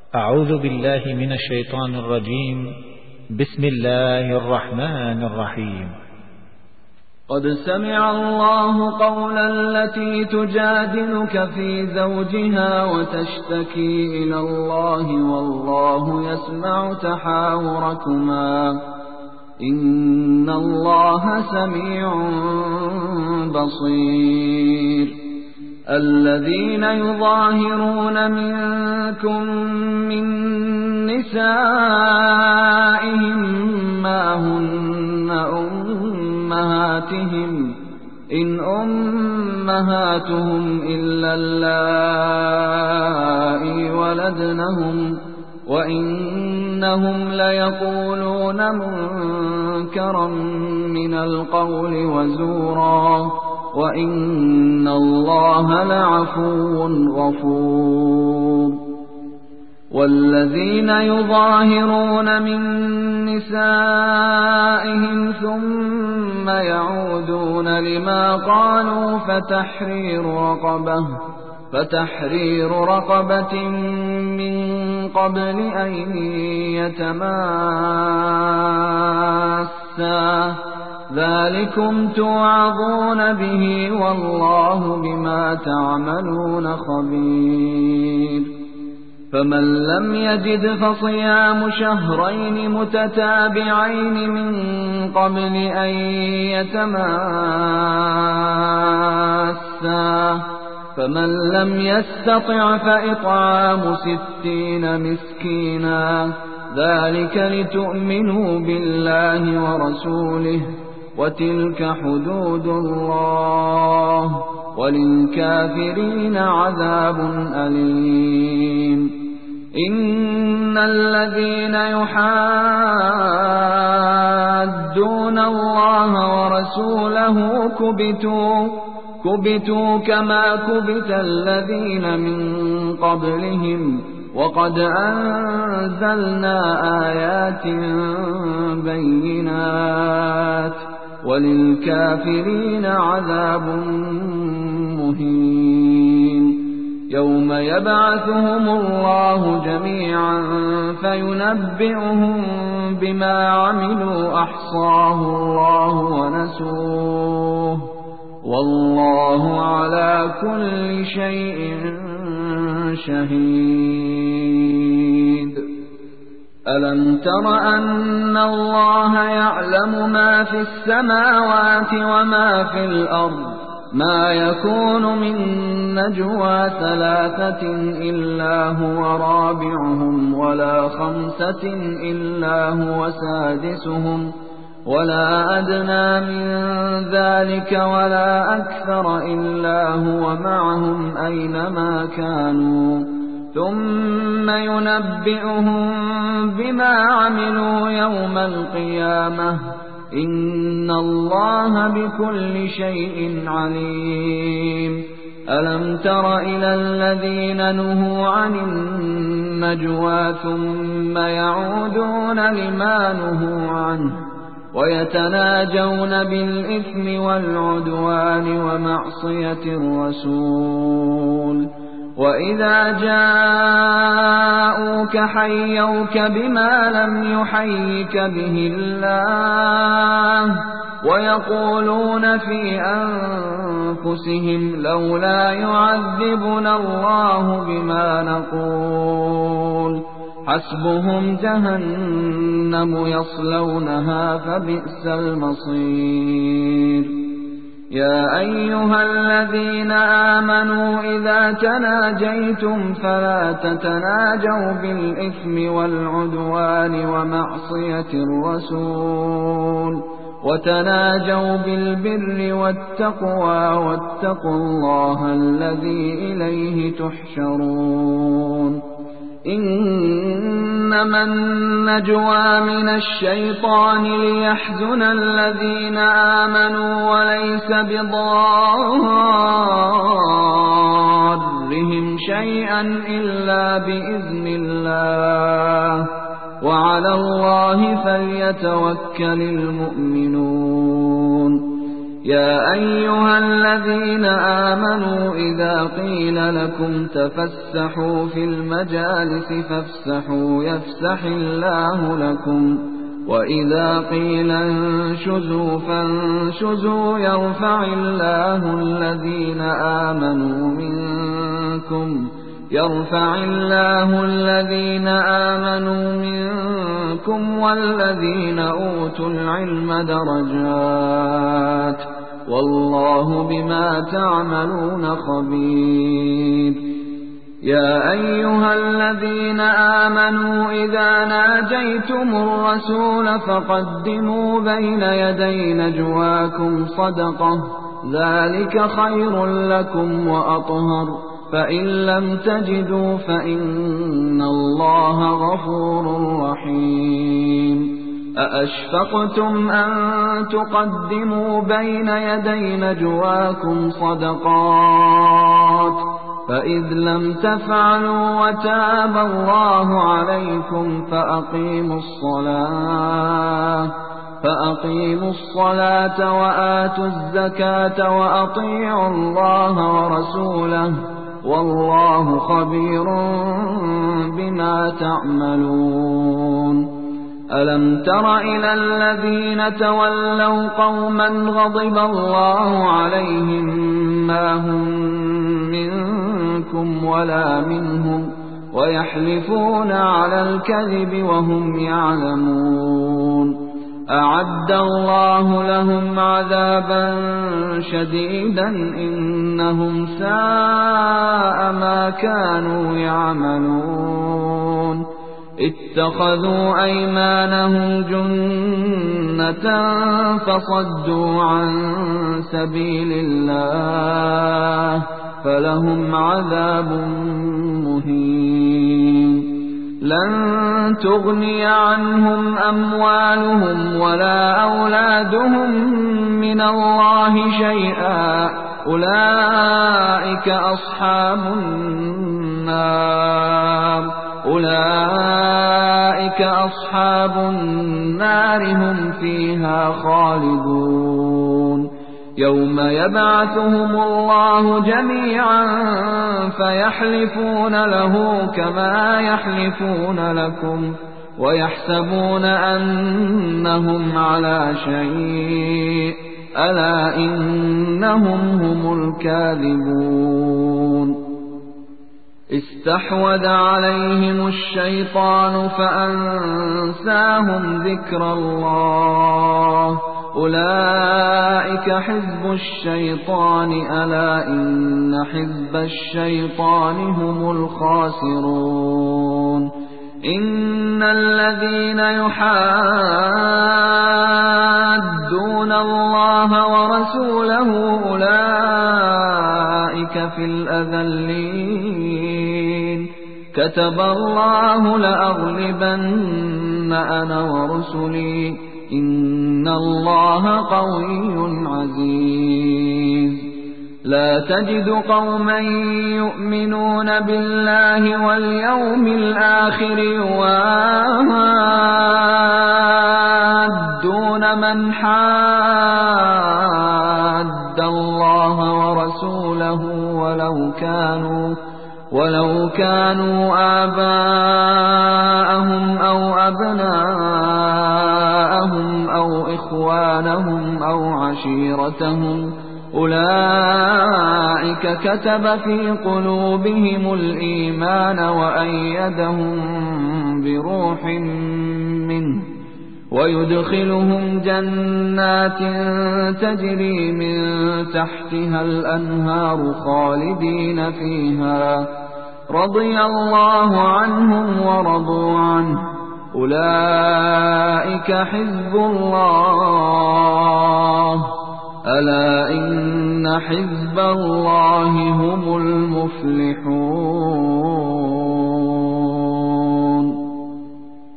أعوذ بالله من الشيطان الرجيم. بسم الله الرحمن الرحيم. قد سمع الله قول التي تجادلك في زوجها وتشتكي إلى الله والله يسمع تحاوركما إن الله سميع بصير. الذين يظاهرون منكم من نسائهم ما هن أمهاتهم إن أمهاتهم إلا اللائي ولدنهم وإنهم ليقولون منكرا من القول وزورا وإن الله لعفو غفور. والذين يظاهرون من نسائهم ثم يعودون لما قالوا فتحرير رقبة من قبل أن يتماسا ذلكم توعظون به والله بما تعملون خبير. فمن لم يجد فصيام شهرين متتابعين من قبل أن يتماسا فمن لم يستطع فإطعام 60 مسكينا ذلك لتؤمنوا بالله ورسوله وتلك حدود الله وللكافرين عذاب أليم. إن الذين يحادون الله ورسوله كبتوا كما كبت الذين من قبلهم وقد أنزلنا آيات بينات وللكافرين عذاب مهين. يوم يبعثهم الله جميعا فينبئهم بما عملوا أحصاه الله ونسوه والله على كل شيء شهيد. ألم تر أن الله يعلم ما في السماوات وما في الأرض ما يكون من نجوى 3 إلا هو رابعهم ولا 5 إلا هو سادسهم ولا أدنى من ذلك ولا أكثر إلا هو معهم أينما كانوا ثم ينبئهم بما عملوا يوم القيامة إن الله بكل شيء عليم. ألم تر إلى الذين نهوا عن النجوى ثم يعودون لما نهوا عنه ويتناجون بالإثم والعدوان ومعصية الرسول وإذا جاءوك حيوك بما لم يحيك به الله ويقولون في أنفسهم لولا يعذبنا الله بما نقول حسبهم جهنم يصلونها فبئس المصير. يا أيها الذين آمنوا إذا تناجيتم فلا تتناجوا بالإثم والعدوان ومعصية الرسول وتناجوا بالبر والتقوى واتقوا الله الذي إليه تحشرون. إنما النجوى من الشيطان ليحزن الذين آمنوا وليس بضارهم شيئا إلا بإذن الله وعلى الله فليتوكل المؤمنون. يا أيها الذين آمنوا إذا قيل لكم تفسحوا في المجالس فافسحوا يفسح الله لكم وإذا قيل انشزوا فانشزوا يرفع الله الذين آمنوا منكم والذين أوتوا العلم درجات والله بما تعملون خبير يا أيها الذين آمنوا إذا ناجيتم الرسول فقدموا بين يدي نجواكم صدقة ذلك خير لكم وأطهر فإن لم تجدوا فإن الله غفور رحيم أأشفقتم أن تقدموا بين يدي نجواكم صدقات فإذ لم تفعلوا وتاب الله عليكم فأقيموا الصلاة وآتوا الزكاة وأطيعوا الله ورسوله والله خبير بما تعملون ألم تر إلى الذين تولوا قوما غضب الله عليهم ما هم منكم ولا منهم ويحلفون على الكذب وهم يعلمون أعد الله لهم عذابا شديدا إنهم ساء ما كانوا يعملون اتخذوا أيمانهم جنة فصدوا عن سبيل الله فلهم عذاب مهين لن تغني عنهم أموالهم ولا أولادهم من الله شيئا أولئك أصحاب النار هم فيها خالدون يوم يبعثهم الله جميعا فيحلفون له كما يحلفون لكم ويحسبون أنهم على شيء ألا إنهم هم الكاذبون استحوذ عليهم الشيطان فأنساهم ذكر الله أولئك حزب الشيطان ألا إن حزب الشيطان هم الخاسرون إن الذين يحادون الله ورسوله أولئك في الأذلين كتب الله لأغلبن أنا ورسلي إن الله قوي عزيز لا تجد قوما يؤمنون بالله واليوم الآخر يوادون من حاد الله ورسوله ولو كانوا آباءهم أو أبناءهم أو إخوانهم أو عشيرتهم أولئك كتب في قلوبهم الإيمان وأيدهم بروح منه ويدخلهم جنات تجري من تحتها الأنهار خالدين فيها رضي الله عنهم ورضوا عنه أولئك حزب الله ألا إن حزب الله هم المفلحون